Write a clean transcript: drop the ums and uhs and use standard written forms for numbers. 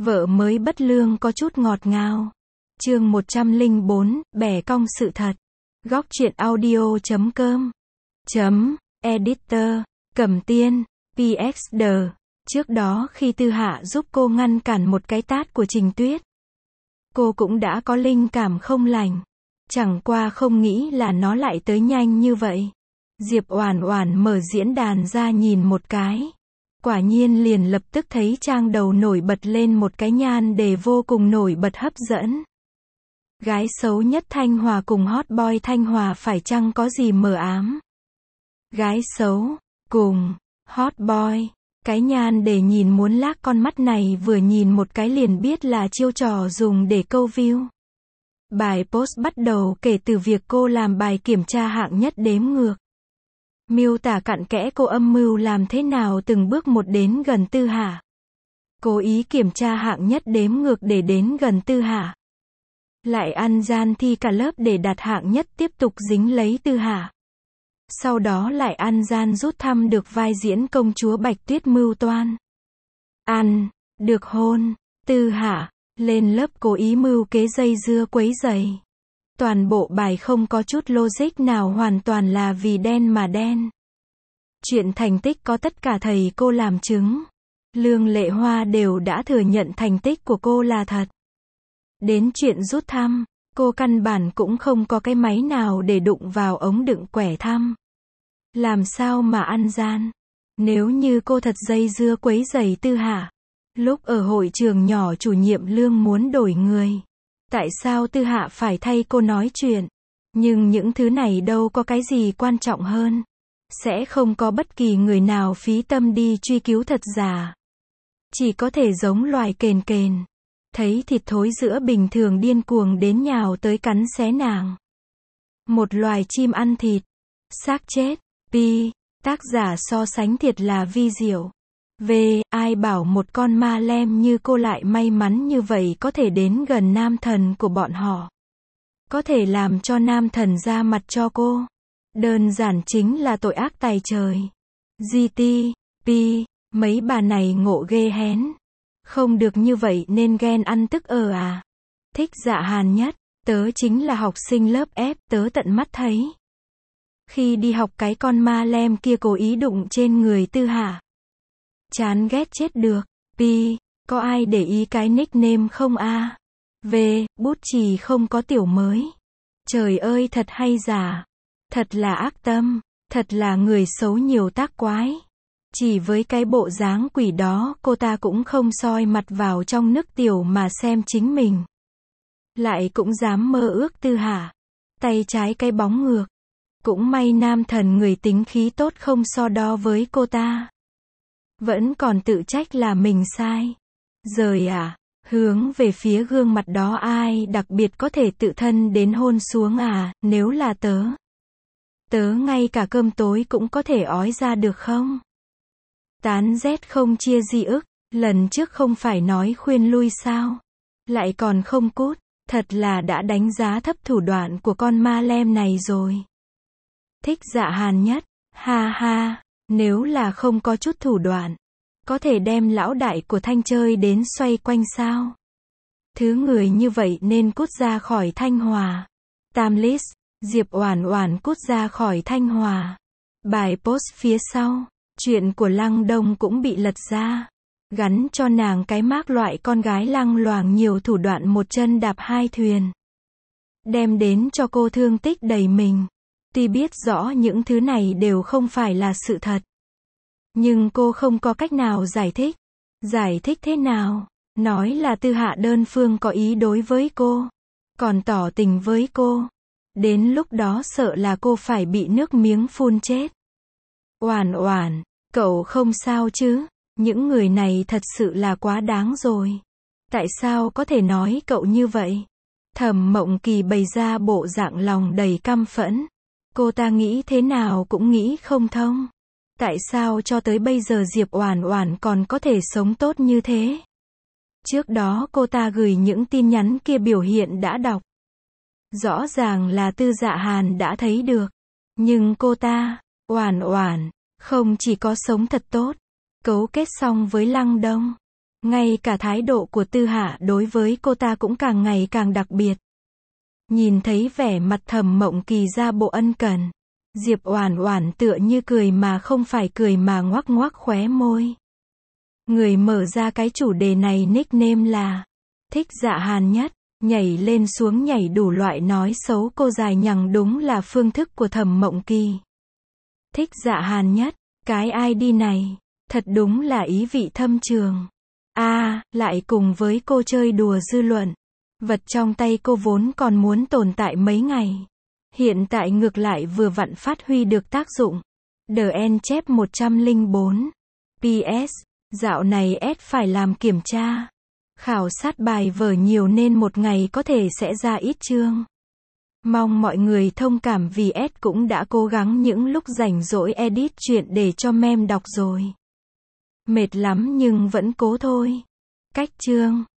Vợ mới bất lương có chút ngọt ngào. Chương 104, bẻ cong sự thật. Góc truyện audio.com. Editor. Cẩm Tiên. PXD. Trước đó khi Tư Hạ giúp cô ngăn cản một cái tát của Trình Tuyết, cô cũng đã có linh cảm không lành. Chẳng qua không nghĩ là nó lại tới nhanh như vậy. Diệp Oản Oản mở diễn đàn ra nhìn một cái. Quả nhiên liền lập tức thấy trang đầu nổi bật lên một cái nhan đề vô cùng nổi bật hấp dẫn. Gái xấu nhất Thanh Hòa cùng hot boy Thanh Hòa phải chăng có gì mờ ám? Gái xấu cùng hot boy. Cái nhan đề nhìn muốn lác con mắt này vừa nhìn một cái liền biết là chiêu trò dùng để câu view. Bài post bắt đầu kể từ việc cô làm bài kiểm tra hạng nhất đếm ngược. Miêu tả cặn kẽ cô âm mưu làm thế nào từng bước một đến gần Tư Hạ. Cố ý kiểm tra hạng nhất đếm ngược để đến gần Tư Hạ. Lại ăn gian thi cả lớp để đạt hạng nhất tiếp tục dính lấy Tư Hạ. Sau đó lại ăn gian rút thăm được vai diễn công chúa Bạch Tuyết mưu toan. Ăn, được hôn, Tư Hạ, lên lớp cố ý mưu kế dây dưa quấy rầy. Toàn bộ bài không có chút logic nào, hoàn toàn là vì đen mà đen. Chuyện thành tích có tất cả thầy cô làm chứng. Lương Lệ Hoa đều đã thừa nhận thành tích của cô là thật. Đến chuyện rút thăm, cô căn bản cũng không có cái máy nào để đụng vào ống đựng quẻ thăm. Làm sao mà ăn gian? Nếu như cô thật dây dưa quấy rầy Tư Hạ, lúc ở hội trường nhỏ chủ nhiệm Lương muốn đổi người, tại sao Tư Hạ phải thay cô nói chuyện? Nhưng những thứ này đâu có cái gì quan trọng hơn. Sẽ không có bất kỳ người nào phí tâm đi truy cứu thật giả. Chỉ có thể giống loài kền kền. Thấy thịt thối giữa bình thường điên cuồng đến nhào tới cắn xé nàng. Một loài chim ăn thịt. Xác chết. Pi. Tác giả so sánh thiệt là vi diệu. V. Ai bảo một con ma lem như cô lại may mắn như vậy có thể đến gần nam thần của bọn họ. Có thể làm cho nam thần ra mặt cho cô. Đơn giản chính là tội ác tày trời. GT. Pi. Mấy bà này ngộ ghê hén. Không được như vậy nên ghen ăn tức à. Thích Dạ Hàn nhất. Tớ chính là học sinh lớp F, tớ tận mắt thấy. Khi đi học cái con ma lem kia cố ý đụng trên người Tư Hạ. Chán ghét chết được. Pi. Có ai để ý cái nickname không a? V. Bút chì không có tiểu mới. Trời ơi thật hay giả. Thật là ác tâm. Thật là người xấu nhiều tác quái. Chỉ với cái bộ dáng quỷ đó cô ta cũng không soi mặt vào trong nước tiểu mà xem chính mình. Lại cũng dám mơ ước Tư Hạ. Tay trái cái bóng ngược. Cũng may nam thần người tính khí tốt không so đo với cô ta. Vẫn còn tự trách là mình sai. Rời à, hướng về phía gương mặt đó ai đặc biệt có thể tự thân đến hôn xuống à, nếu là tớ. Tớ ngay cả cơm tối cũng có thể ói ra được không? Tán rét không chia gì ức, lần trước không phải nói khuyên lui sao? Lại còn không cút, thật là đã đánh giá thấp thủ đoạn của con ma lem này rồi. Thích Dạ Hàn nhất, ha ha, nếu là không có chút thủ đoạn, có thể đem lão đại của Thanh chơi đến xoay quanh sao? Thứ người như vậy nên cút ra khỏi Thanh Hòa. Timeless, Diệp Oản Oản cút ra khỏi Thanh Hòa. Bài post phía sau, chuyện của Lăng Đông cũng bị lật ra. Gắn cho nàng cái mác loại con gái lăng loàng nhiều thủ đoạn một chân đạp hai thuyền. Đem đến cho cô thương tích đầy mình. Tuy biết rõ những thứ này đều không phải là sự thật. Nhưng cô không có cách nào giải thích. Giải thích thế nào? Nói là Tư Hạ đơn phương có ý đối với cô. Còn tỏ tình với cô. Đến lúc đó sợ là cô phải bị nước miếng phun chết. Oản Oản, cậu không sao chứ? Những người này thật sự là quá đáng rồi. Tại sao có thể nói cậu như vậy? Thẩm Mộng Kỳ bày ra bộ dạng lòng đầy căm phẫn. Cô ta nghĩ thế nào cũng nghĩ không thông. Tại sao cho tới bây giờ Diệp Oản Oản còn có thể sống tốt như thế? Trước đó cô ta gửi những tin nhắn kia biểu hiện đã đọc. Rõ ràng là Tư Dạ Hàn đã thấy được. Nhưng cô ta, Oản Oản, không chỉ có sống thật tốt, cấu kết xong với Lăng Đông. Ngay cả thái độ của Tư Hạ đối với cô ta cũng càng ngày càng đặc biệt. Nhìn thấy vẻ mặt Thẩm Mộng Kỳ ra bộ ân cần, Diệp Oản Oản tựa như cười mà không phải cười mà ngoắc ngoắc khóe môi. Người mở ra cái chủ đề này nickname là Thích Dạ Hàn Nhất, nhảy lên xuống nhảy đủ loại nói xấu cô dài nhằng đúng là phương thức của Thẩm Mộng Kỳ. Thích Dạ Hàn Nhất, cái ID này, thật đúng là ý vị thâm trường. Lại cùng với cô chơi đùa dư luận. Vật trong tay cô vốn còn muốn tồn tại mấy ngày. Hiện tại ngược lại vừa vặn phát huy được tác dụng. The End chép 104. PS, dạo này S phải làm kiểm tra. Khảo sát bài vở nhiều nên một ngày có thể sẽ ra ít chương. Mong mọi người thông cảm vì S cũng đã cố gắng những lúc rảnh rỗi edit truyện để cho mem đọc rồi. Mệt lắm nhưng vẫn cố thôi. Cách chương